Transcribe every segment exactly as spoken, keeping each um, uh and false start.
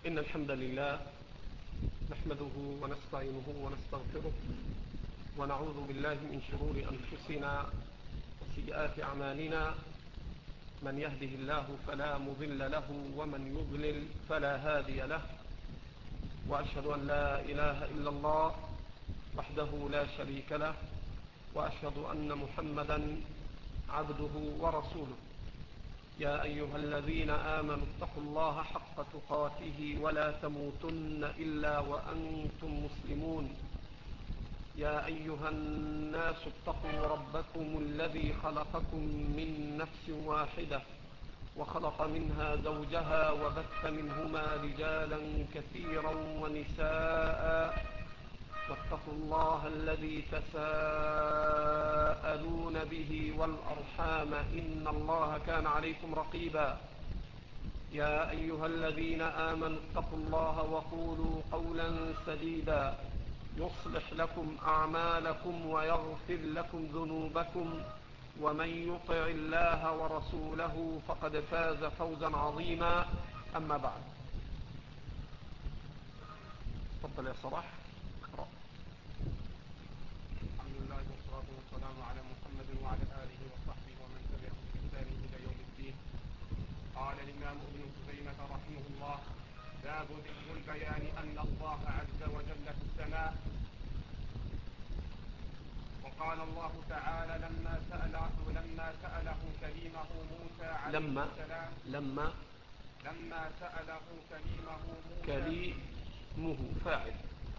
إن الحمد لله نحمده ونستعينه ونستغفره ونعوذ بالله من شرور أنفسنا وسيئات أعمالنا. من يهده الله فلا مضل له ومن يضلل فلا هادي له، وأشهد أن لا إله إلا الله وحده لا شريك له، وأشهد أن محمدا عبده ورسوله. يا أيها الذين آمنوا اتقوا الله حق تقاته ولا تموتن إلا وأنتم مسلمون. يا أيها الناس اتقوا ربكم الذي خلقكم من نفس واحدة وخلق منها زوجها وبث منهما رجالا كثيرا ونساء، واتقوا الله الذي تساءلون به والأرحام إن الله كان عليكم رقيبا. يا أيها الذين آمنوا اتقوا الله وقولوا قولا سديدا يصلح لكم أعمالكم ويغفر لكم ذنوبكم، ومن يطع الله ورسوله فقد فاز فوزا عظيما. أما بعد، تفضل يا صلاح. الحمد لله والصلاة والسلام على محمد وعلى آله وصحبه ومن تبعهم بإحسان إلى يوم الدين. قال الإمام ابن خزيمة رحمه الله: باب ذكر البيان أن الله عز وجل في السماء. وقال الله تعالى لما سأله لما سأله كليمه موسى عليه لما السلام لما لما سأله كليمه موسى كليمه فاعل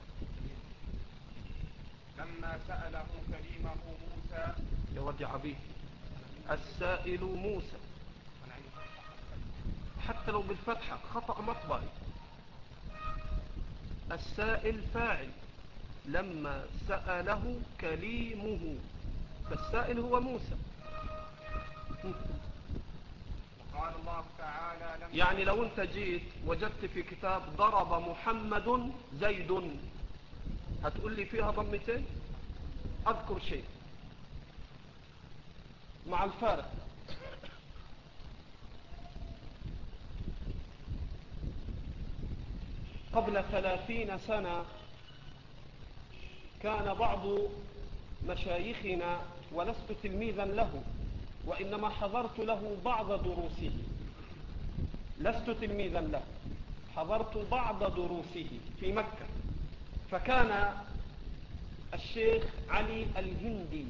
لما سأله كليمه موسى يودع به السائل موسى، حتى لو بالفتحة خطأ مطبعي. السائل فاعل، لما سأله كليمه، فالسائل هو موسى. وقال الله تعالى لما يعني لو انت جيت وجدت في كتاب ضرب محمد زيد، هتقول لي فيها ضمتين؟ اذكر شيء مع الفارق. قبل ثلاثين سنة كان بعض مشايخنا، ولست تلميذا له وإنما حضرت له بعض دروسه، لست تلميذا له، حضرت بعض دروسه في مكة. فكان الشيخ علي الهندي،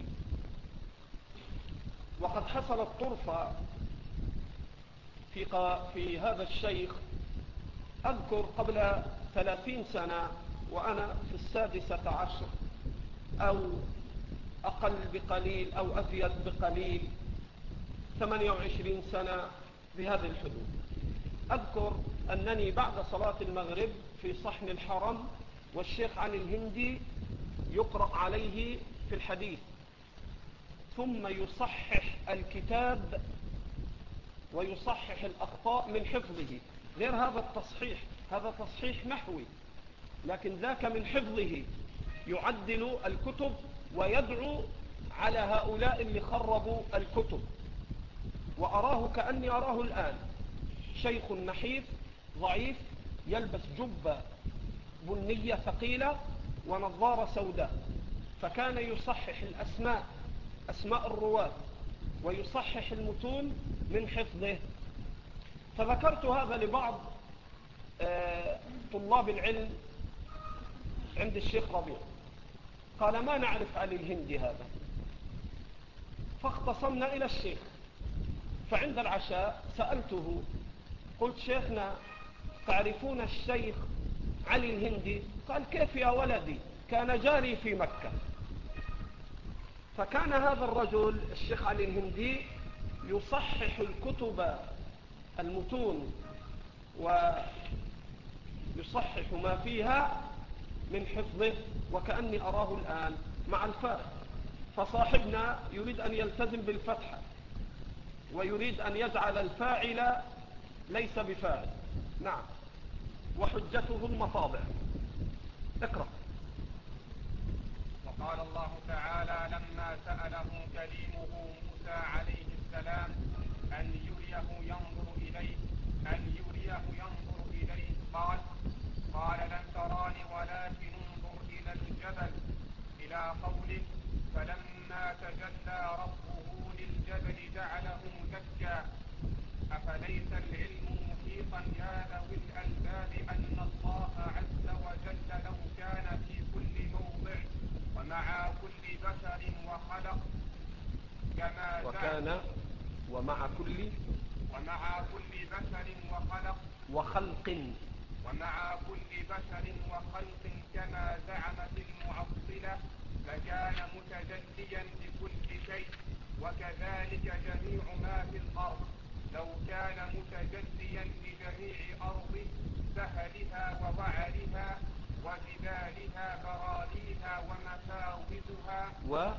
وقد حصلت طرفة في, في هذا الشيخ. أذكر قبل ثلاثين سنة وأنا في السادسة عشر أو أقل بقليل أو أزيد بقليل، ثمانية وعشرين سنة بهذه الحدود. أذكر أنني بعد صلاة المغرب في صحن الحرم، والشيخ علي الهندي يقرأ عليه في الحديث، ثم يصحح الكتاب ويصحح الأخطاء من حفظه. غير هذا التصحيح، هذا تصحيح نحوي، لكن ذاك من حفظه، يعدل الكتب ويدعو على هؤلاء اللي خربوا الكتب. وأراه كأني أراه الآن، شيخ نحيف ضعيف يلبس جبة بنية ثقيلة ونظارة سوداء، فكان يصحح الأسماء، أسماء الرواة، ويصحح المتون من حفظه. فذكرت هذا لبعض طلاب العلم عند الشيخ ربيع، قال ما نعرف علي الهندي هذا. فاختصمنا إلى الشيخ، فعند العشاء سألته، قلت شيخنا تعرفون الشيخ علي الهندي؟ قال كيف يا ولدي، كان جاري في مكة. فكان هذا الرجل الشيخ علي الهندي يصحح الكتب المتون ويصحح ما فيها من حفظه، وكأني أراه الآن مع الفارق. فصاحبنا يريد أن يلتزم بالفتحة، ويريد أن يجعل الفاعل ليس بفاعل. نعم، وحجته المطابع. اقرأ. وقال الله تعالى لما سأله كليمه موسى عليه السلام أن يريه ينظر إليه أن يريه ينظر إليه قال تجلى ربه للجبل جعله دكا أفليس العلم محيطا يا ذوي الألباب أن الله عز وجل لو كان في كل موضع ومع كل بشر وخلق كما وكان ومع كل ومع كل بشر وخلق وخلق ومع كل بشر وخلق كما زعمت المعطلة لكان متجليا بكل شيء، وكذلك جميع ما في الأرض لو كان متجليا بجميع أرضه سهلها ووعرها وجبالها براريها ومفاوزها و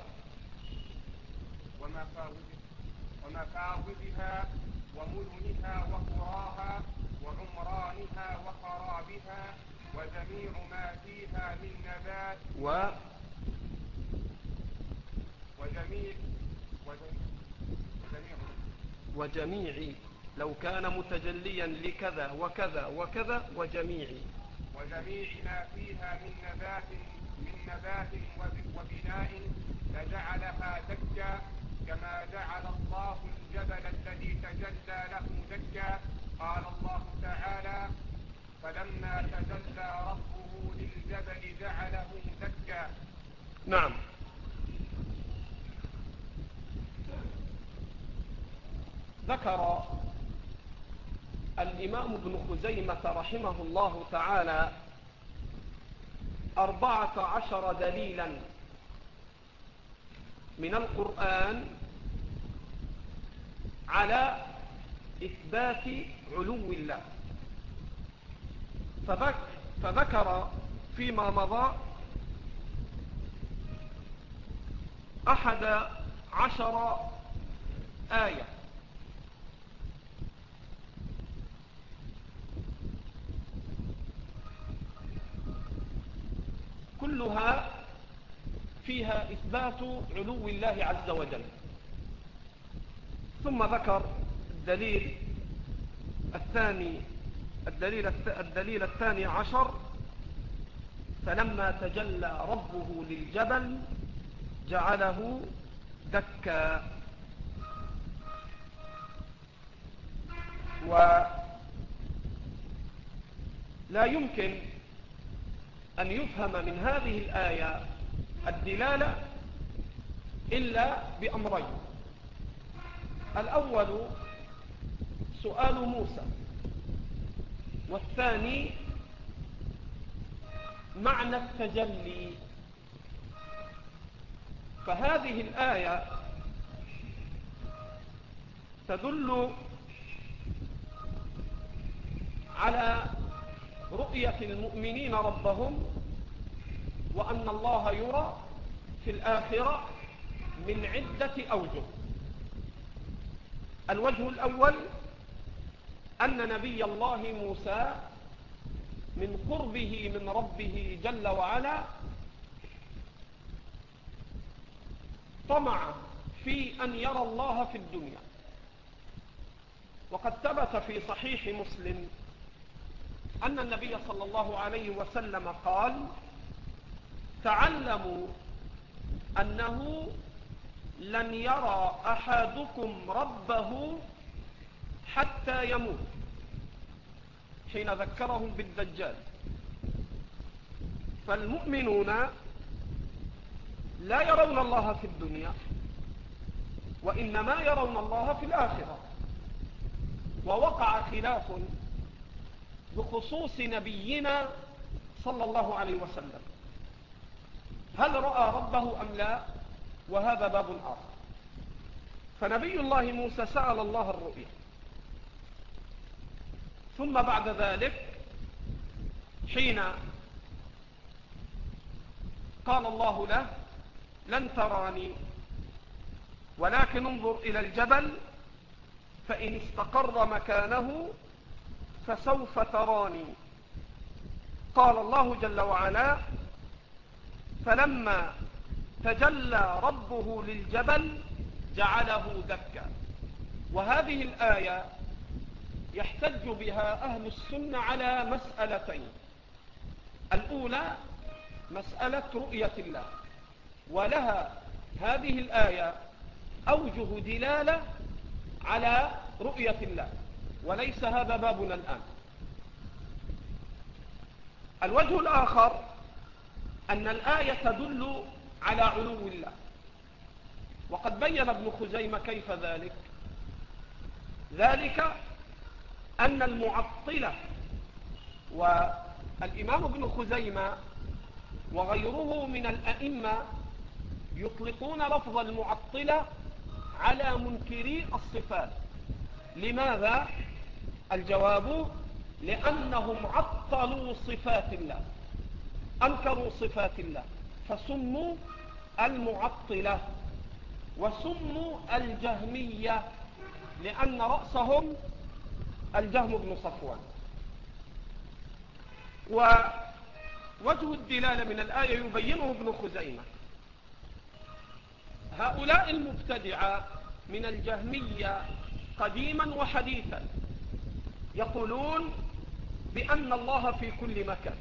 ومفاوزها ومفاوزها ومدنها وقراها وعمرانها وخرابها وجميع ما فيها من نبات و وجميع وجميع وجميع لو كان متجليا لكذا وكذا وكذا وجميع وجميع ما فيها من نبات من نبات وبناء لجعلها دكا كما جعل الله الجبل الذي تجلى له دكا. قال الله تعالى فلما تجلى ربه للجبل جعله دكا. نعم. ذكر الإمام ابن خزيمة رحمه الله تعالى أربعة عشر دليلا من القرآن على إثبات علو الله، فذكر فيما مضى أحد عشر آية كلها فيها إثبات علو الله عز وجل. ثم ذكر الدليل الثاني الدليل, الدليل الثاني عشر فلما تجلى ربه للجبل جعله دكا. ولا يمكن أن يفهم من هذه الآية الدلالة إلا بأمرين: الأول سؤال موسى، والثاني معنى التجلي. فهذه الآية تدل على رؤية المؤمنين ربهم، وأن الله يرى في الآخرة من عدة أوجه. الوجه الأول أن نبي الله موسى من قربه من ربه جل وعلا طمع في أن يرى الله في الدنيا، وقد ثبت في صحيح مسلم أن النبي صلى الله عليه وسلم قال: تعلموا أنه لن يرى أحدكم ربه حتى يموت، حين ذكرهم بالدجال. فالمؤمنون لا يرون الله في الدنيا، وإنما يرون الله في الآخرة. ووقع خلاف بخصوص نبينا صلى الله عليه وسلم، هل رأى ربه أم لا؟ وهذا باب آخر. فنبي الله موسى سأل الله الرؤيا، ثم بعد ذلك حين قال الله له: لن تراني ولكن انظر إلى الجبل فإن استقر مكانه فسوف تراني. قال الله جل وعلا: فلما تجلى ربه للجبل جعله دكا. وهذه الآية يحتج بها أهل السنة على مسألتين: الأولى مسألة رؤية الله، ولها هذه الآية أوجه دلالة على رؤية الله، وليس هذا بابنا الآن. الوجه الآخر أن الآية تدل على علو الله، وقد بين ابن خزيمة كيف ذلك. ذلك أن المعطلة، والإمام ابن خزيمة وغيره من الأئمة يطلقون لفظ المعطلة على منكري الصفات. لماذا؟ الجواب: لأنهم عطلوا صفات الله، أنكروا صفات الله، فسموا المعطلة، وسموا الجهمية لأن رأسهم الجهم بن صفوان. ووجه الدلالة من الآية يبينه ابن خزيمة. هؤلاء المبتدعة من الجهمية قديما وحديثا يقولون بأن الله في كل مكان،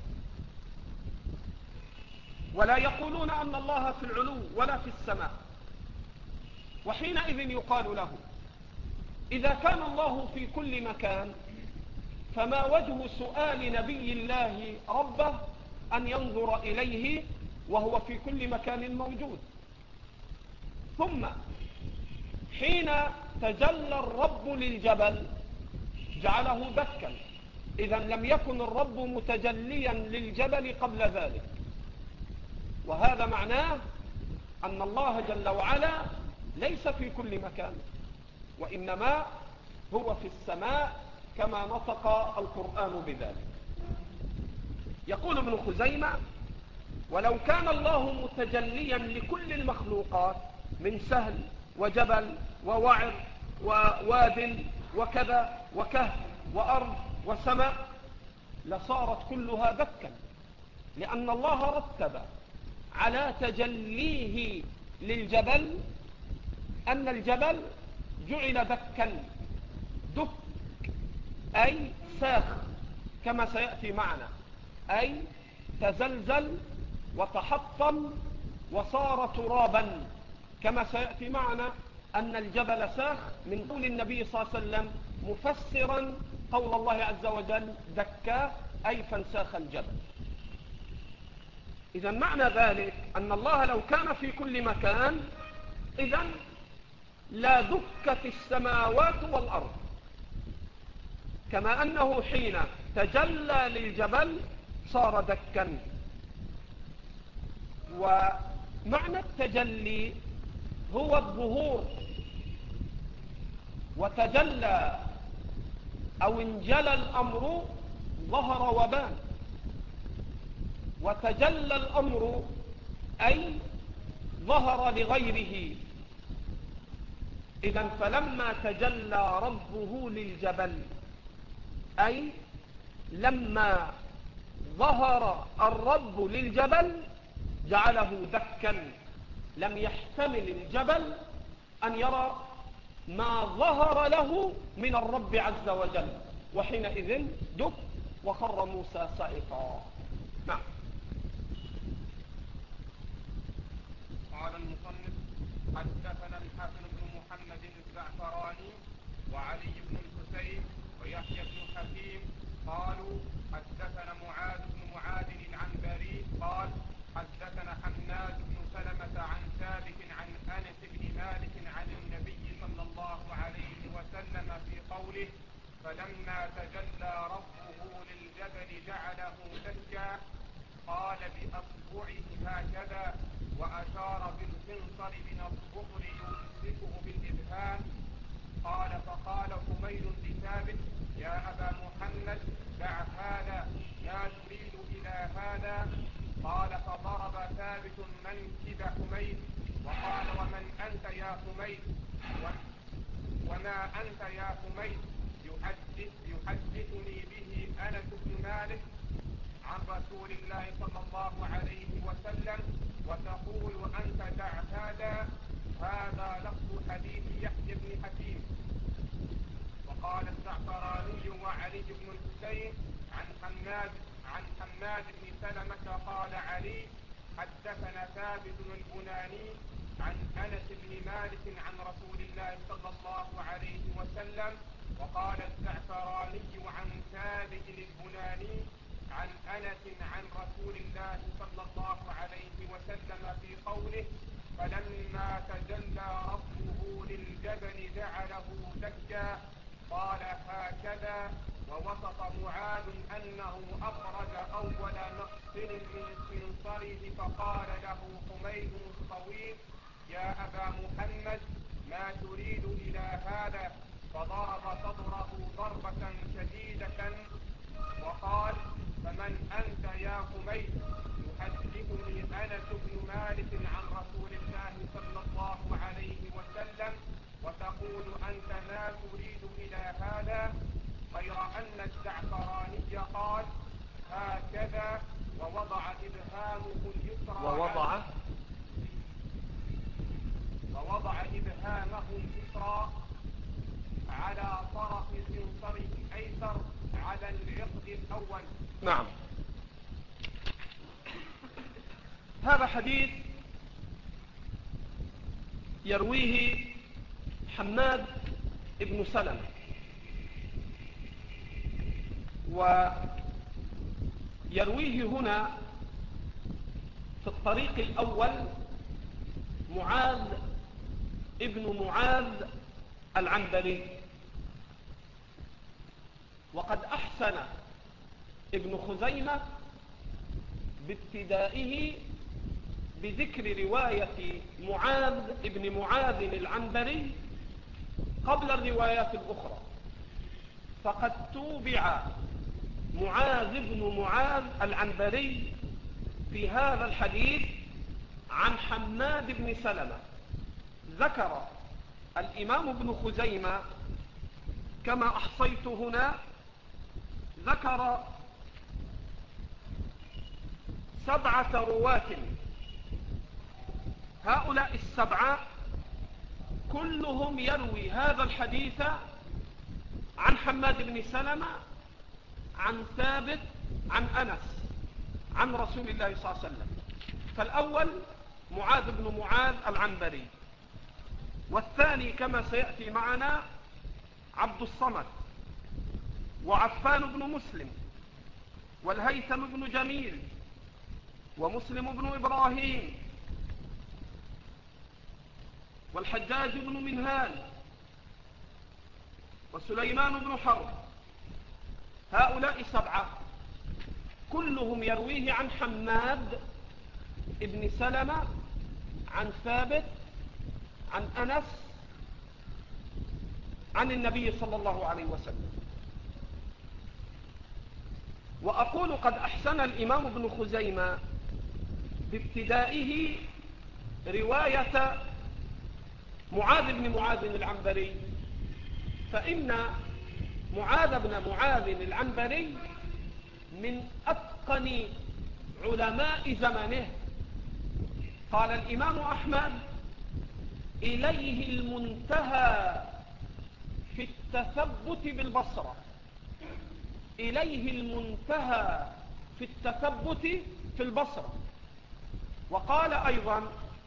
ولا يقولون أن الله في العلو ولا في السماء. وحينئذ يقال له: إذا كان الله في كل مكان، فما وجه سؤال نبي الله ربه أن ينظر إليه وهو في كل مكان موجود؟ ثم حين تجلى الرب للجبل جعله دكا، إذا لم يكن الرب متجليا للجبل قبل ذلك. وهذا معناه أن الله جل وعلا ليس في كل مكان، وإنما هو في السماء كما نطق القرآن بذلك. يقول ابن خزيمة: ولو كان الله متجليا لكل المخلوقات من سهل وجبل ووعر وواد وكذا وكهف وأرض وسماء لصارت كلها دكا، لأن الله رتب على تجليه للجبل أن الجبل جعل دكا. دك أي ساخ كما سيأتي معنا، أي تزلزل وتحطم وصار ترابا كما سيأتي معنا أن الجبل ساخ، من قول النبي صلى الله عليه وسلم مفسرا قول الله عز وجل دكا أي فانساخ الجبل. إذا معنى ذلك أن الله لو كان في كل مكان إذا لا دكت السماوات والأرض، كما أنه حين تجلى للجبل صار دكا. ومعنى التجلي هو الظهور، وتجلى أو انجلى الأمر ظهر وبان، وتجلى الأمر أي ظهر لغيره. إذن فلما تجلى ربه للجبل أي لما ظهر الرب للجبل جعله دكا، لم يحتمل الجبل أن يرى ما ظهر له من الرب عز وجل، وحينئذ دك وخر موسى صعقا. نعم. قال المصنف: حدثنا الحسن بن محمد الزعفراني وعلي بن الحسين ويحيى بن حكيم قالوا حدثنا معاذ بن معاذ العنبري قال حدثنا حناد بن سلمة عن ثابت عن أنس بن مالك عن النبي صلى الله عليه وسلم في قوله: فلما تجلى ربه للجبل جعله دكا، قال بأصبعه هكذا وأشار بالخنصر من الظهر يمسكه بالإبهام. قال: فقال حميد لثابت: يا أبا محمد دع هذا، لا تريد إلى هذا. قال: فضرب ثابت منكب حميد وقال: ومن أنت يا حميد؟ وما أنت يا حميد؟ يحدث يحدثني به أنس بن مالك عن رسول الله صلى الله عليه وسلم، وتقول أنت دع هذا. هذا لفظ حديث يحيى بن حكيم. وقال الزعفراني وعلي بن الحسين عن حماد عن حماد بن سلمة قال علي: حدثنا ثابت البناني عن أنس بن مالك عن رسول الله صلى الله عليه وسلم. وقال الزعفراني عن ثابت البناني عن أنس عن رسول الله صلى الله عليه وسلم في قوله: فلما تجلى ربه للجبل جعله دكا. قال هكذا. ووصف معاذ أنه أخرج أول مقصر من خنصره فقال له حميد الطويل: يا أبا محمد ما تريد إلى هذا؟ فضرب صدره ضربة شديدة وقال: فمن أنت يا حميد؟ يحدثني أنس بن مالك عن رسول الله صلى الله عليه وسلم وتقول أنت ما تريد إلى هذا؟ غير أن الزعفراني قال هكذا ووضع إبهامه اليسرى ووضع ووضع إبهامه اليسرى على طرف خنصره الأيسر على العقد الأول. نعم. هذا حديث يرويه حماد بن سلمة، ويرويه هنا في الطريق الأول معاذ ابن معاذ العنبري. وقد أحسن ابن خزيمة بابتدائه بذكر رواية معاذ ابن معاذ العنبري قبل الروايات الأخرى، فقد توبع معاذ بن معاذ العنبري في هذا الحديث عن حماد بن سلمة. ذكر الإمام ابن خزيمة كما أحصيت هنا، ذكر سبعة رواة. هؤلاء السبعة كلهم يروي هذا الحديث عن حماد بن سلمة عن ثابت عن أنس عن رسول الله صلى الله عليه وسلم. فالأول معاذ بن معاذ العنبري، والثاني كما سيأتي معنا عبد الصمد وعفان بن مسلم والهيثم بن جميل ومسلم بن إبراهيم والحجاج بن منهال وسليمان بن حرب. هؤلاء سبعة كلهم يرويه عن حماد ابن سلمة عن ثابت عن أنس عن النبي صلى الله عليه وسلم. وأقول قد أحسن الإمام ابن خزيمة بابتدائه رواية معاذ بن معاذ العنبري، فإن معاذ بن معاذ العنبري من أتقن علماء زمنه. قال الإمام أحمد: إليه المنتهى في التثبت بالبصرة. إليه المنتهى في التثبت في البصرة. وقال أيضا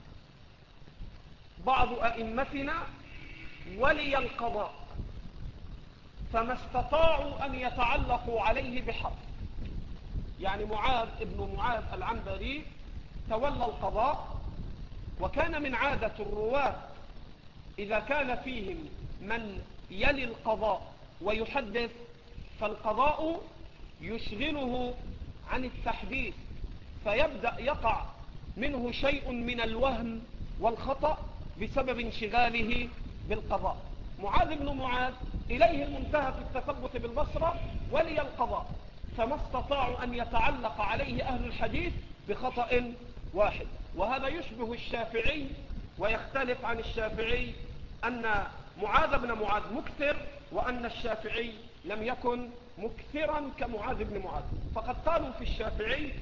بعض أئمتنا: ولي القضاء، فما استطاعوا أن يتعلقوا عليه بحرف. يعني معاذ ابن معاذ العنبري تولى القضاء، وكان من عادة الرواة إذا كان فيهم من يلي القضاء ويحدث فالقضاء يشغله عن التحديث، فيبدأ يقع منه شيء من الوهم والخطأ بسبب انشغاله بالقضاء. معاذ بن معاذ إليه المنتهى في التثبت بالبصرة ولي القضاء، فما استطاعوا أن يتعلق عليه أهل الحديث بخطأ واحد. وهذا يشبه الشافعي ويختلف عن الشافعي أن معاذ بن معاذ مكثر، وأن الشافعي لم يكن مكثرا كمعاذ بن معاذ. فقد قالوا في الشافعي: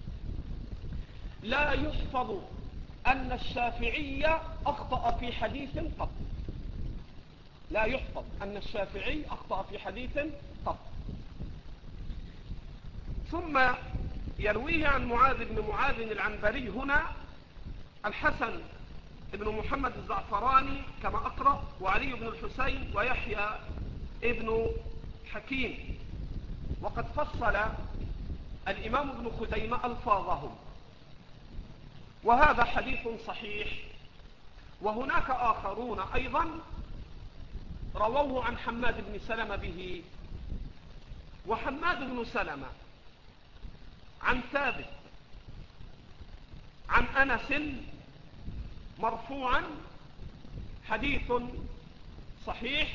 لا يحفظ أن الشافعي أخطأ في حديث قط. لا يحفظ أن الشافعي أخطأ في حديث قط. ثم يرويه عن معاذ بن معاذ العنبري هنا الحسن ابن محمد الزعفراني كما أقرأ، وعلي بن الحسين، ويحيى ابن حكيم. وقد فصل الإمام ابن خزيمة ألفاظهم، وهذا حديث صحيح. وهناك آخرون أيضا رووه عن حماد بن سلمة به. وحماد بن سلمة عن ثابت عن أنس مرفوعا حديث صحيح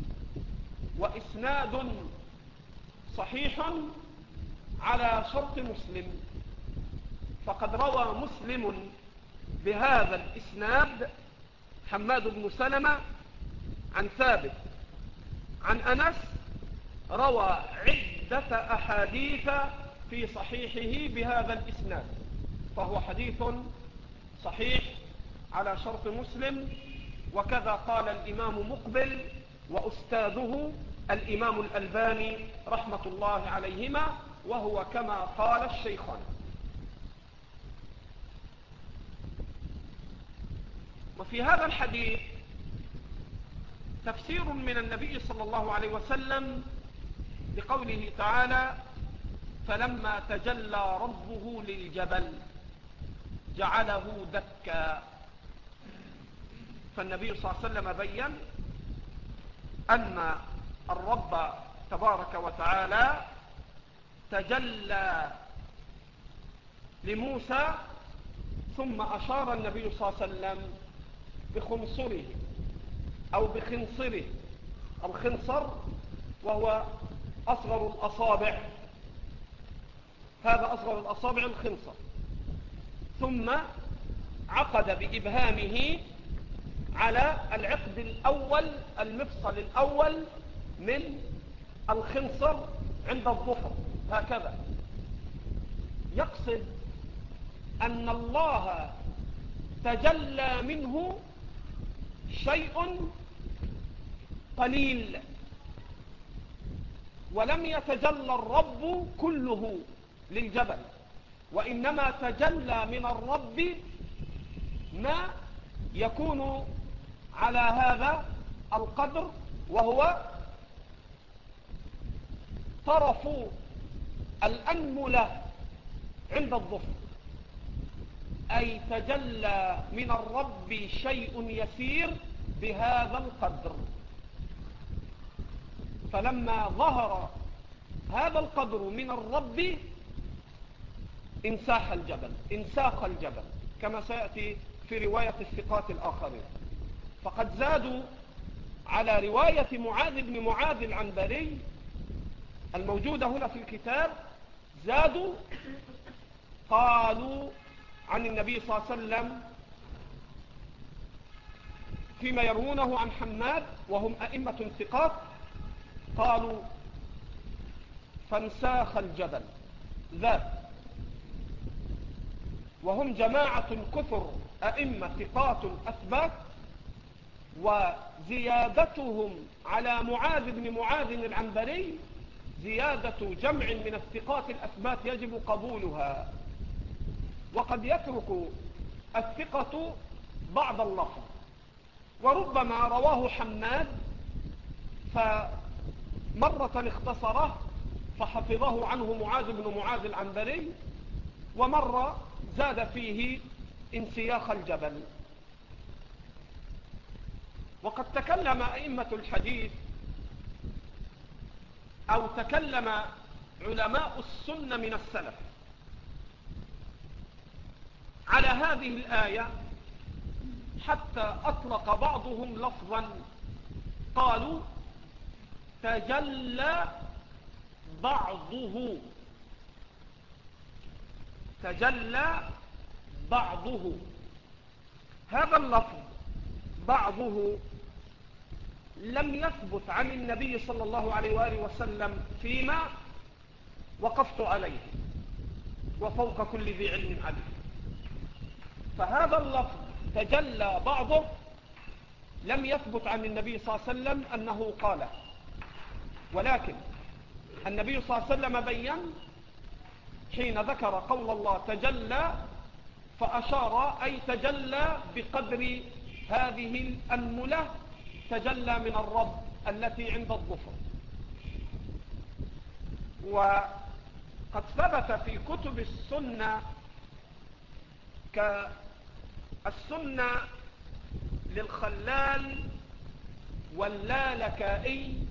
وإسناد صحيح على شرط مسلم. فقد روى مسلم بهذا الإسناد حماد بن سلمة عن ثابت عن أنس، روى عدة أحاديث في صحيحه بهذا الإسناد، فهو حديث صحيح على شرط مسلم. وكذا قال الإمام مقبل وأستاذه الإمام الألباني رحمة الله عليهما، وهو كما قال الشيخان. وفي هذا الحديث تفسير من النبي صلى الله عليه وسلم بقوله تعالى: فلما تجلى ربه للجبل جعله دكا. فالنبي صلى الله عليه وسلم بيّن أن الرب تبارك وتعالى تجلى لموسى، ثم أشار النبي صلى الله عليه وسلم بخنصره أو بخنصره. الخنصر وهو أصغر الأصابع، هذا أصغر الأصابع الخنصر. ثم عقد بإبهامه على العقد الأول، المفصل الأول من الخنصر عند الظفر، هكذا. يقصد أن الله تجلى منه شيء قليل، ولم يتجلى الرب كله للجبل، وإنما تجلى من الرب ما يكون على هذا القدر، وهو طرف الأنملة عند الظفر. أي تجلى من الرب شيء يسير بهذا القدر. فلما ظهر هذا القدر من الرب انساخ الجبل انساخ الجبل كما سيأتي في رواية الثقات الآخرين. فقد زادوا على رواية معاذ بن معاذ العنبري الموجودة هنا في الكتاب، زادوا قالوا عن النبي صلى الله عليه وسلم فيما يروونه عن حماد وهم أئمة ثقات، قالوا: فانساخ الجبل ذات. وهم جماعة كثر أئمة ثقات أثبات، وزيادتهم على معاذ بن معاذ العنبري زيادة جمع من الثقات الأثبات يجب قبولها. وقد يترك الثقة بعض اللفظ، وربما رواه حماد فمرة اختصره فحفظه عنه معاذ بن معاذ العنبري، ومرة زاد فيه انسياخ الجبل. وقد تكلم أئمة الحديث أو تكلم علماء السنة من السلف على هذه الآية، حتى أطلق بعضهم لفظا قالوا: تجلى بعضه تجلى بعضه. هذا اللفظ بعضه لم يثبت عن النبي صلى الله عليه وآله وسلم فيما وقفت عليه، وفوق كل ذي علم عليم. فهذا اللفظ تجلى بعضه لم يثبت عن النبي صلى الله عليه وسلم أنه قاله، ولكن النبي صلى الله عليه وسلم بيّن حين ذكر قول الله تجلى فأشار أي تجلى بقدر هذه الأنملة، تجلى من الرب التي عند الظفر. وقد ثبت في كتب السنة كالسنة للخلال واللالكائي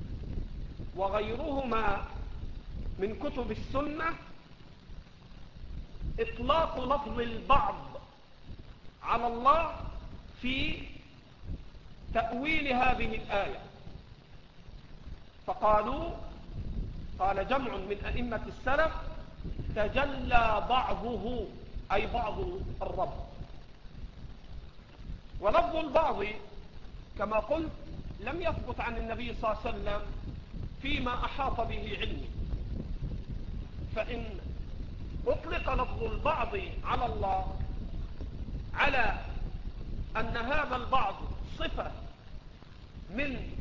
وغيرهما من كتب السنة إطلاق لفظ البعض على الله في تأويل هذه الآية. فقالوا، قال جمع من أئمة السلف تجلى بعضه أي بعض الرب. ولفظ البعض كما قلت لم يثبت عن النبي صلى الله عليه وسلم فيما أحاط به علمي، فإن أطلق لفظ البعض على الله على أن هذا البعض صفة من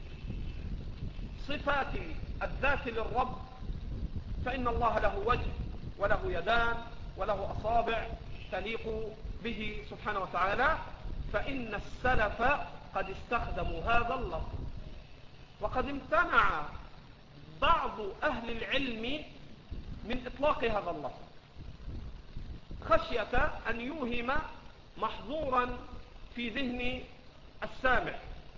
صفات الذات للرب، فإن الله له وجه وله يدان وله أصابع تليق به سبحانه وتعالى، فإن السلف قد استخدموا هذا اللفظ. وقد امتنع بعض أهل العلم من إطلاق هذا اللفظ خشية أن يوهم محظورا في ذهن السامع.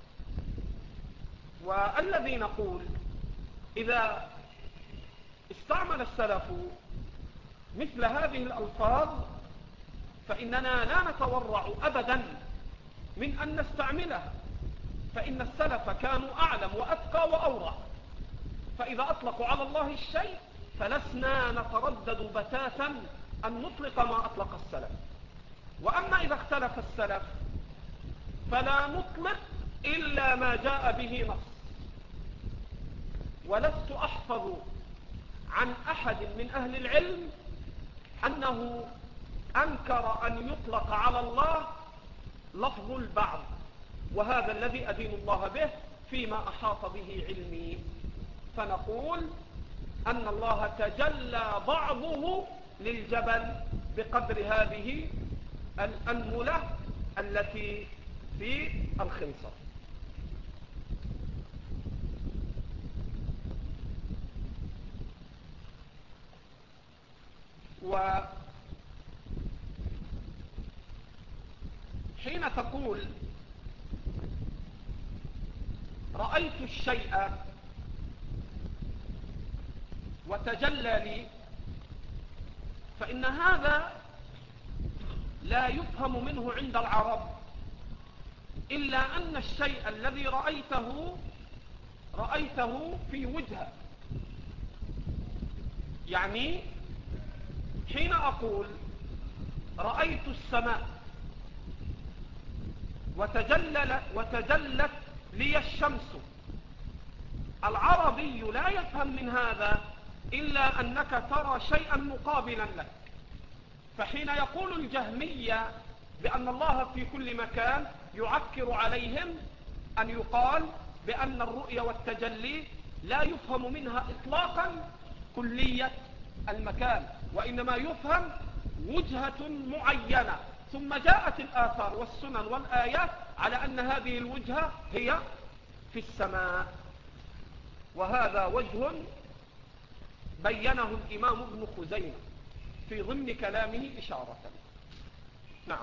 والذي نقول إذا استعمل السلف مثل هذه الألفاظ فإننا لا نتورع أبدا من أن نستعملها، فإن السلف كانوا أعلم وأتقى وأورع، فإذا أطلقوا على الله الشيء فلسنا نتردد بتاتا أن نطلق ما أطلق السلف. وأما إذا اختلف السلف فلا نطلق إلا ما جاء به نص. ولست أحفظ عن أحد من أهل العلم أنه أنكر أن يطلق على الله لفظ البعض، وهذا الذي أدين الله به فيما أحاط به علمي. فنقول أن الله تجلى بعضه للجبل بقدر هذه الأنملة التي في الخنصر. وحين تقول رأيت الشيء وتجلى لي، فإن هذا لا يفهم منه عند العرب إلا أن الشيء الذي رأيته رأيته في وجهه. يعني حين أقول رأيت السماء وتجلل وتجلت لي الشمس، العربي لا يفهم من هذا إلا أنك ترى شيئا مقابلا لك. فحين يقول الجهمية بأن الله في كل مكان يعكر عليهم أن يقال بأن الرؤية والتجلي لا يفهم منها إطلاقا كلية المكان، وإنما يفهم وجهة معينة، ثم جاءت الآثار والسنن والآيات على أن هذه الوجهة هي في السماء. وهذا وجه بينه الإمام ابن خزيمة في ضمن كلامه إشارة. نعم.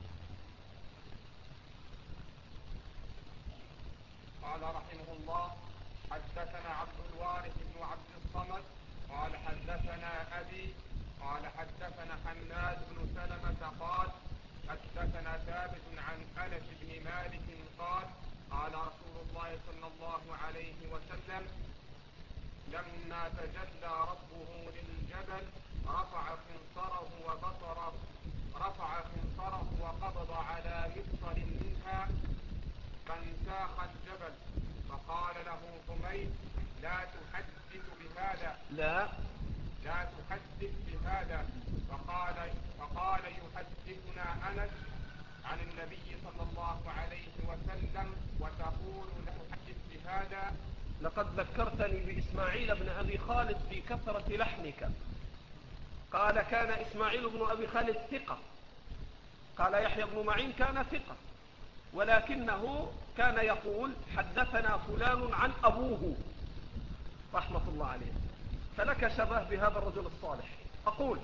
قال رحمه الله: حدثنا عبد الوارث بن عبد الصمد قال حدثنا أبي قال حدثنا حناد بن سلمة قال حدثنا ثابت عن أنس بن مالك قال قال رسول الله صلى الله عليه وسلم: لما تجلى ربه للجبل رفع خنصره وبصره رفع خنصره وقبض على مبصر منها فانساخ الجبل، فقال له حميد: لا تحدث بهذا لا لا تحدث بهذا. فقال فقال يحدثنا أنس عن النبي صلى الله عليه وسلم وتقول لا تحدث بهذا. لقد ذكرتني بإسماعيل بن أبي خالد في كثرة لحنك، قال كان إسماعيل بن أبي خالد ثقة. قال يحيى بن معين كان ثقة، ولكنه كان يقول حدثنا فلان عن أبوه رحمة الله عليه. فلك شبه بهذا الرجل الصالح. أقول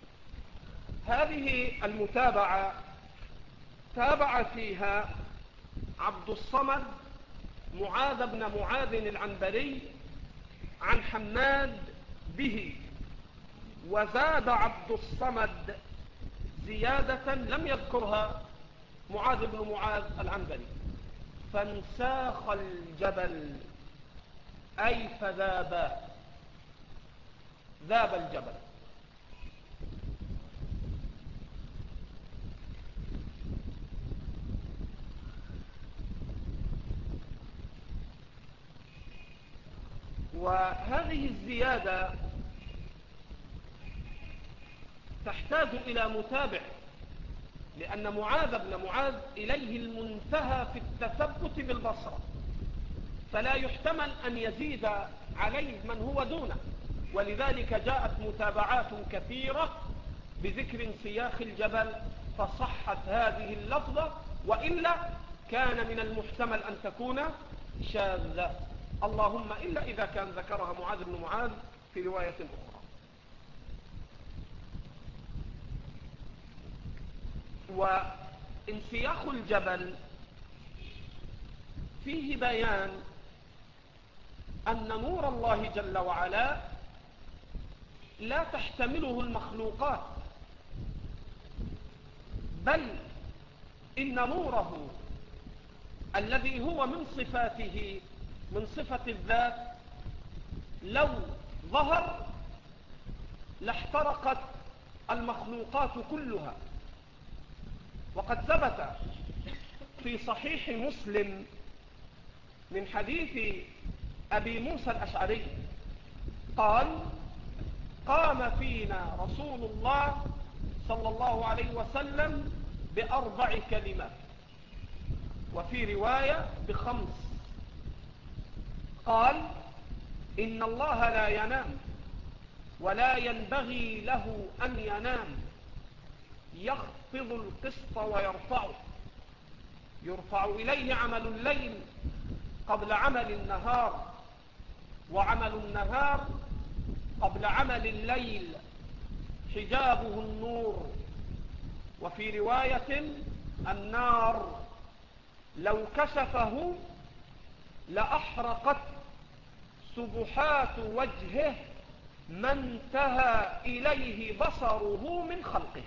هذه المتابعة تابع فيها عبد الصمد معاذ بن معاذ العنبري عن حماد به، وزاد عبد الصمد زيادة لم يذكرها معاذ بن معاذ العنبري: فانساخ الجبل، أي فذاب، ذاب الجبل. وهذه الزيادة تحتاج إلى متابع، لأن معاذ بن معاذ إليه المنتهى في التثبت بالبصرة، فلا يحتمل أن يزيد عليه من هو دونه، ولذلك جاءت متابعات كثيرة بذكر انسياخ الجبل فصحت هذه اللفظة، وإلا كان من المحتمل أن تكون شاذة، اللهم إلا إذا كان ذكرها معاذ بن معاذ في رواية أخرى. وانسياخ الجبل فيه بيان أن نور الله جل وعلا لا تحتمله المخلوقات، بل إن نوره الذي هو من صفاته من صفة الذات لو ظهر لاحترقت المخلوقات كلها. وقد ثبت في صحيح مسلم من حديث أبي موسى الأشعري قال: قام فينا رسول الله صلى الله عليه وسلم بأربع كلمات، وفي رواية بخمس. قال: إن الله لا ينام ولا ينبغي له أن ينام، يخفض القسط ويرفعه، يرفع إليه عمل الليل قبل عمل النهار، وعمل النهار قبل عمل الليل، حجابه النور. وفي رواية: النار لو كشفه لأحرقت سبحات وجهه ما انتهى إليه بصره من خلقه.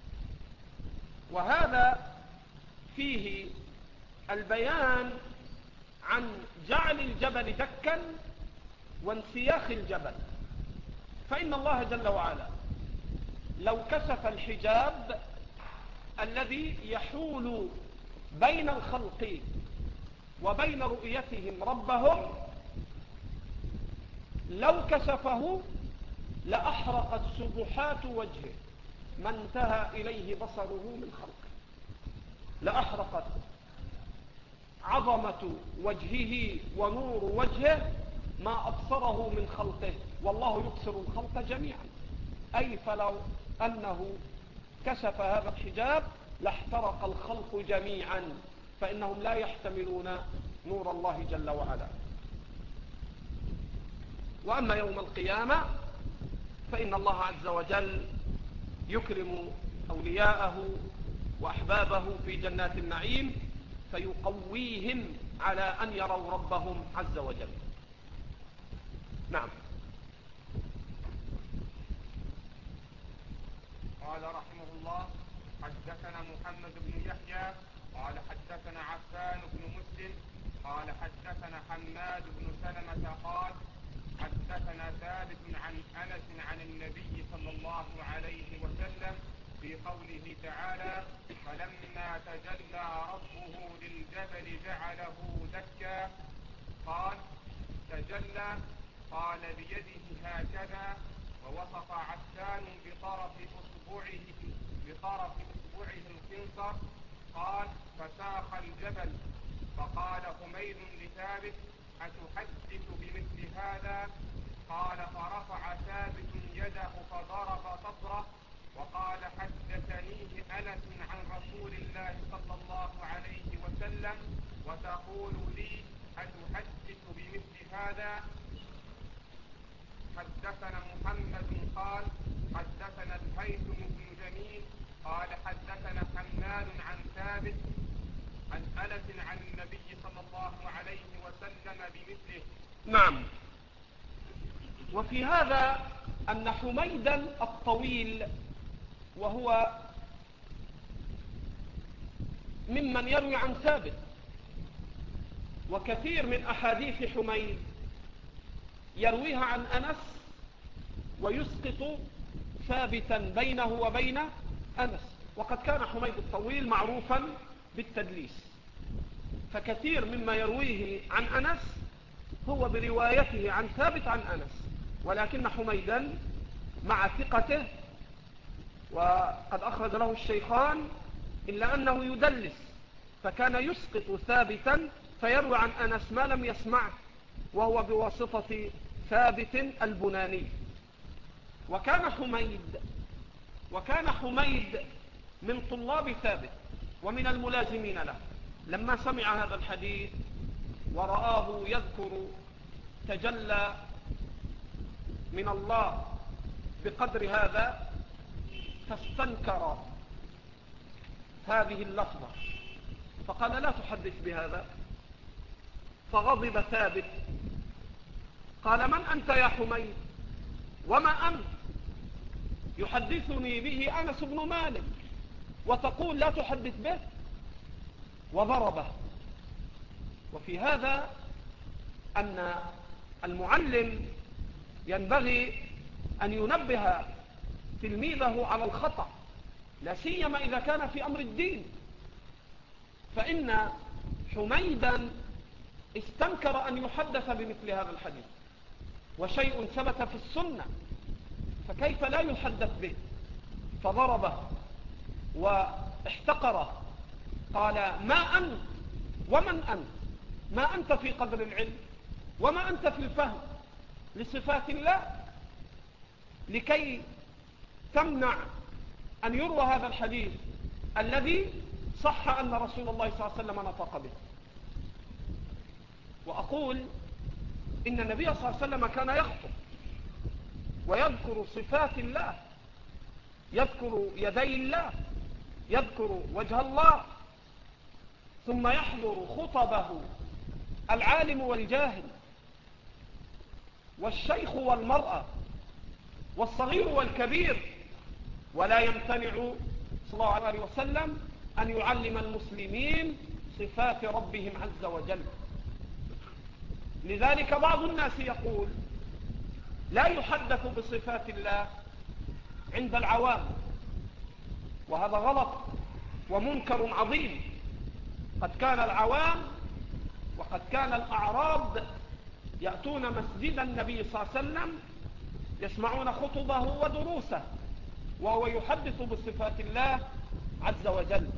وهذا فيه البيان عن جعل الجبل دكا وانسياخ الجبل. فإن الله جل وعلا لو كشف الحجاب الذي يحول بين الخلق وبين رؤيتهم ربهم، لو كشفه لأحرقت سبحات وجهه ما انتهى إليه بصره من خلقه، لأحرقت عظمة وجهه ونور وجهه ما أبصره من خلقه، والله يبصر الخلق جميعا. أي فلو أنه كشف هذا الحجاب لاحترق الخلق جميعا، فإنهم لا يحتملون نور الله جل وعلا. وأما يوم القيامة فإن الله عز وجل يكرم أولياءه وأحبابه في جنات النعيم، فيقويهم على أن يروا ربهم عز وجل. نعم. قال رحمه الله: حدثنا محمد بن يحيى قال حدثنا عفان بن مسلم قال حدثنا حماد بن سلمة قال حدثنا ثابت عن أنس عن النبي صلى الله عليه وسلم في قوله تعالى: فلما تجلى ربه للجبل جعله دكا. قال: تجلى، قال بيده هكذا، ووصف عفان بطرف أصبعه بطرف أصبعه الخنصر. قال: فساخ الجبل. فقال حميد لثابت: أتحدث بمثل هذا؟ قال: فرفع ثابت يده فضرب صدره وقال حدثنيه أنس عن رسول الله صلى الله عليه وسلم وتقول لي أتحدث بمثل هذا؟ حدثنا محمد قال حدثنا الهيثم بن جميل قال حدثنا حماد عن ثابت عن أنس عن النبي صلى الله عليه وسلم بمثله. نعم. وفي هذا أن حميدا الطويل وهو ممن يروي عن ثابت، وكثير من أحاديث حميد يرويها عن أنس ويسقط ثابتا بينه وبين أنس، وقد كان حميد الطويل معروفا بالتدليس، فكثير مما يرويه عن أنس هو بروايته عن ثابت عن أنس، ولكن حميدا مع ثقته وقد أخرج له الشيخان إلا أنه يدلس، فكان يسقط ثابتا فيروي عن أنس ما لم يسمعه، وهو بواسطة ثابت البناني. وكان حميد وكان حميد من طلاب ثابت ومن الملازمين له. لما سمع هذا الحديث ورآه يذكر تجلى من الله بقدر هذا فاستنكر هذه اللفظة فقال لا تحدث بهذا، فغضب ثابت قال من أنت يا حميد وما أنت يحدثني به أنس بن مالك وتقول لا تحدث به، وضربه. وفي هذا أن المعلم ينبغي أن ينبه تلميذه على الخطأ، لا سيما إذا كان في أمر الدين، فإن حميدا استنكر أن يحدث بمثل هذا الحديث، وشيء ثبت في السنة، فكيف لا يحدث به؟ فضربه واحتقره، قال ما أنت ومن أنت؟ ما أنت في قدر العلم وما أنت في الفهم لصفات الله لكي تمنع أن يروى هذا الحديث الذي صح أن رسول الله صلى الله عليه وسلم نطق به. وأقول إن النبي صلى الله عليه وسلم كان يخطب ويذكر صفات الله، يذكر يدي الله، يذكر وجه الله، ثم يحضر خطبه العالم والجاهل والشيخ والمرأة والصغير والكبير، ولا يمتنع صلى الله عليه وسلم أن يعلم المسلمين صفات ربهم عز وجل. لذلك بعض الناس يقول لا يحدث بصفات الله عند العوام، وهذا غلط ومنكر عظيم. قد كان العوام وقد كان الأعراب يأتون مسجد النبي صلى الله عليه وسلم يسمعون خطبه ودروسه وهو يحدث بصفات الله عز وجل،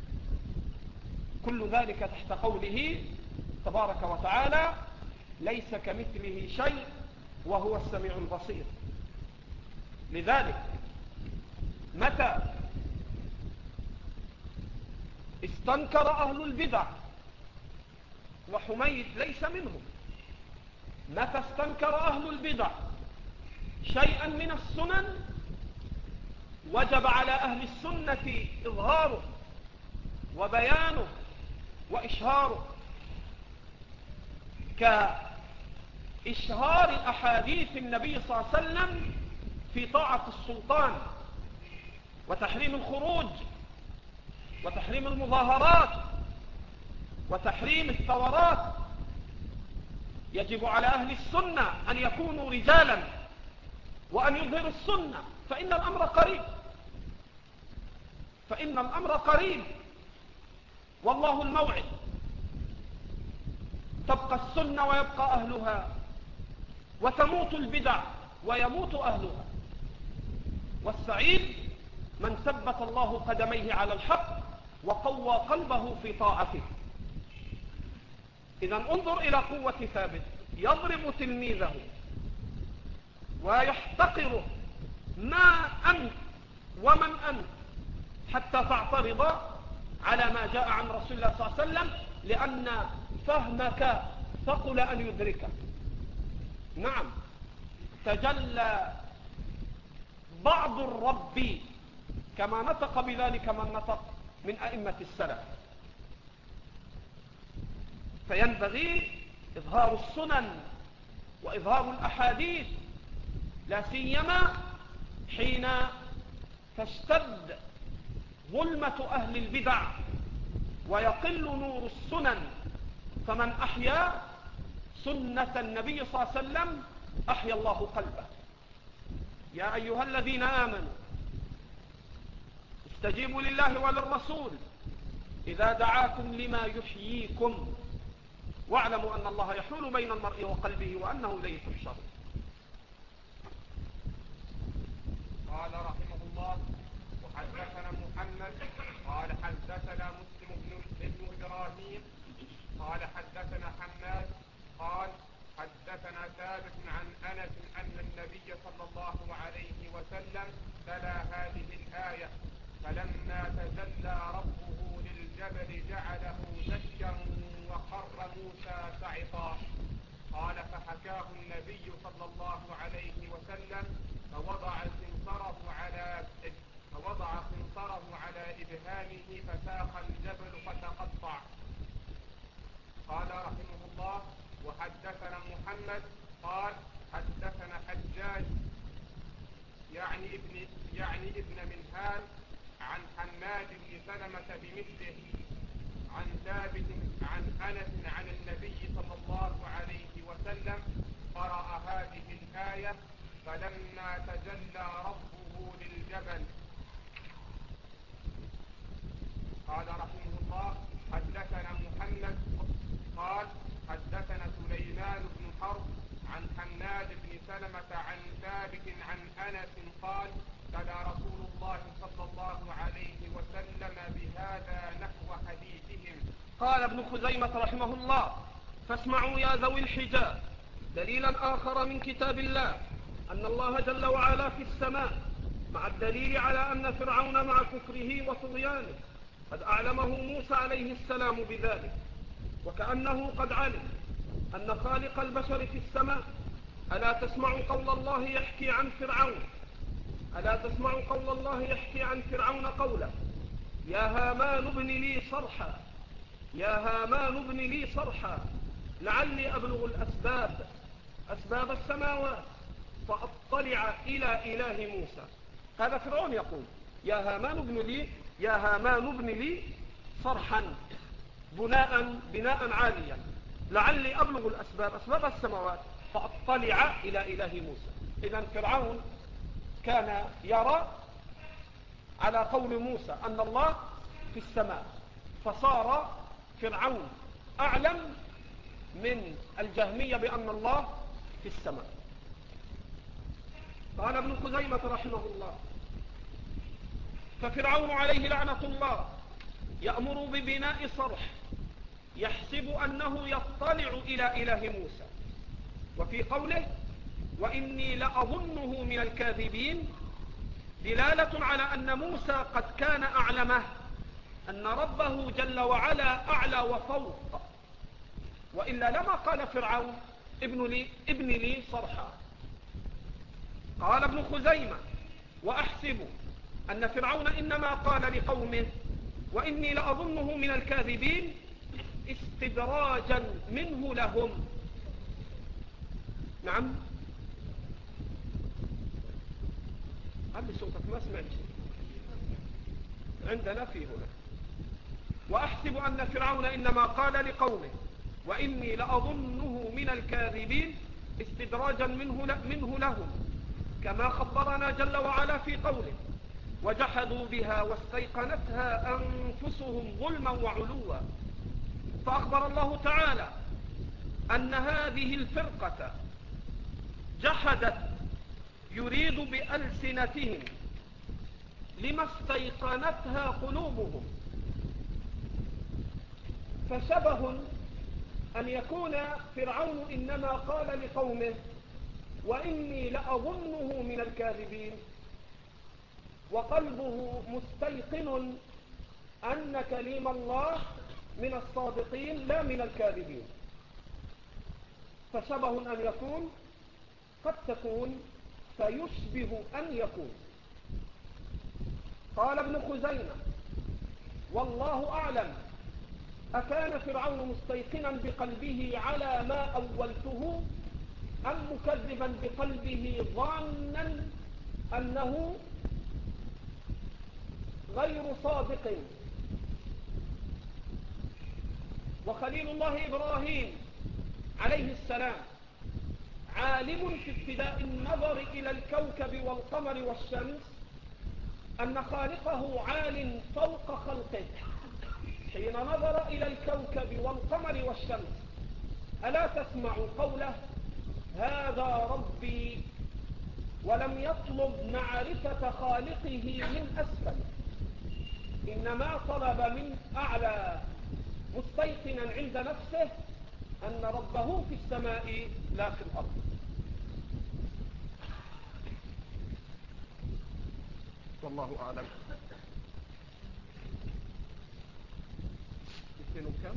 كل ذلك تحت قوله تبارك وتعالى ليس كمثله شيء وهو السميع البصير. لذلك متى استنكر أهل البدع، وحميد ليس منهم، متى استنكر أهل البدع شيئا من السنن وجب على أهل السنة إظهاره وبيانه وإشهاره، كإشهار أحاديث النبي صلى الله عليه وسلم في طاعة السلطان وتحريم الخروج وتحريم المظاهرات وتحريم الثورات. يجب على أهل السنة أن يكونوا رجالا وأن يظهروا السنة، فإن الأمر قريب فإن الأمر قريب والله الموعد. تبقى السنة ويبقى أهلها، وتموت البدع ويموت أهلها، والسعيد من ثبت الله قدميه على الحق وقوى قلبه في طاعته. إذا انظر إلى قوة ثابت، يضرب تلميذه ويحتقره ما أنت ومن أنت حتى تعترض على ما جاء عن رسول الله صلى الله عليه وسلم، لأن فهمك ثقل أن يدركه. نعم، تجلى بعض الرب كما نطق بذلك من نطق من أئمة السلف، فينبغي إظهار السنن وإظهار الأحاديث، لا سيما حين تشتد ظلمة أهل البدع ويقل نور السنن. فمن أحيا سنة النبي صلى الله عليه وسلم أحيا الله قلبه. يا أيها الذين آمنوا استجيبوا لله وللرسول إذا دعاكم لما يحييكم واعلموا أن الله يحول بين المرء وقلبه وأنه إليه تحشرون. قال رحمه الله: وحدثنا محمد قال حدثنا مسلم بن إبراهيم قال حدثنا حماد قال حدثنا ثابت عن أنس أن النبي صلى الله عليه وسلم تلا هذه الآية: فلما تجلى ربه للجبل جعله دكا وخر موسى صعقا. قال: فحكاه النبي صلى الله عليه وسلم فوضع خنصره على فوضع خنصره على إبهامه فساق الجبل فتقطع. قال رحمه الله: وحدثنا محمد قال حدثنا حجاج يعني ابن يعني ابن منهال عن حماد بن سلمة بمثله عن ثابت عن أنس عن النبي صلى الله عليه وسلم قرأ هذه الآية: فلما تجلى ربه للجبل. قال رحمه الله: حدثنا محمد قال حدثنا سليمان بن حرب عن حماد بن سلمة عن ثابت عن أنس قال: تلا رسول الله صلى الله عليه وسلم بهذا نحو حديثهم. قال ابن خزيمة رحمه الله: فاسمعوا يا ذوي الحجاب دليلا آخر من كتاب الله أن الله جل وعلا في السماء، مع الدليل على أن فرعون مع كفره وطغيانه قد أعلمه موسى عليه السلام بذلك، وكأنه قد علم أن خالق البشر في السماء. ألا تسمع قول الله يحكي عن فرعون ألا تسمع قول الله يحكي عن فرعون قوله: يا هامان ابن لي صرحا يا هامان ابن لي صرحا لعلي أبلغ الأسباب أسباب السماوات فأطلع إلى إله موسى. هذا فرعون يقول: يا هامان ابن لي يا هامان ابن لي صرحا، بناء بناء عاليا، لعلي أبلغ الأسباب أسباب السماوات فأطلع إلى إله موسى. إذن فرعون كان يرى على قول موسى أن الله في السماء، فصار فرعون أعلم من الجهمية بأن الله في السماء. قال ابن خزيمة رحمه الله: ففرعون عليه لعنة الله يأمر ببناء صرح يحسب أنه يطلع إلى إله موسى. وفي قوله: وإني لأظنه من الكاذبين، دلالة على أن موسى قد كان أعلمه أن ربه جل وعلا أعلى وفوق، وإلا لما قال فرعون ابن لي, ابن لي صرحا. قال ابن خزيمة: وأحسب أن فرعون إنما قال لقومه وإني لأظنه من الكاذبين استدراجا منه لهم. نعم، علي صوتك ما سمعت عندنا في هنا. وأحسب أن فرعون إنما قال لقومه وإني لأظنه من الكاذبين استدراجا منه, منه لهم، كما خبرنا جل وعلا في قوله: وجحدوا بها واستيقنتها أنفسهم ظلما وعلوا. فأخبر الله تعالى أن هذه الفرقة جحدت يريد بألسنتهم لما استيقنتها قلوبهم، فشبه أن يكون فرعون إنما قال لقومه وإني لأظنه من الكاذبين وقلبه مستيقن أن كليم الله من الصادقين لا من الكاذبين. فشبه أن يكون قد تكون فيشبه أن يكون. قال ابن خزيمة: والله أعلم، أكان فرعون مستيقنا بقلبه على ما أولته أم مكذبا بقلبه ظانا أنه غير صادق؟ وخليل الله إبراهيم عليه السلام عالم في ابتداء النظر إلى الكوكب والقمر والشمس أن خالقه عال فوق خلقه حين نظر إلى الكوكب والقمر والشمس. ألا تسمع قوله: هذا ربي، ولم يطلب معرفة خالقه من أسفل، إنما طلب من أعلى، مستيقنا عند نفسه أن ربه في السماء لا في الأرض. والله أعلم. مئتين كم؟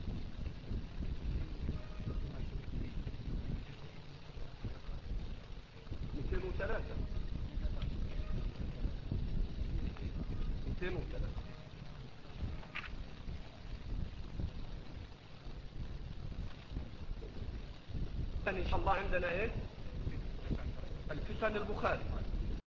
مئتين وثلاثة. مئتين وثلاثة. إن شاء الله عندنا إيه؟ الفتن البخاري.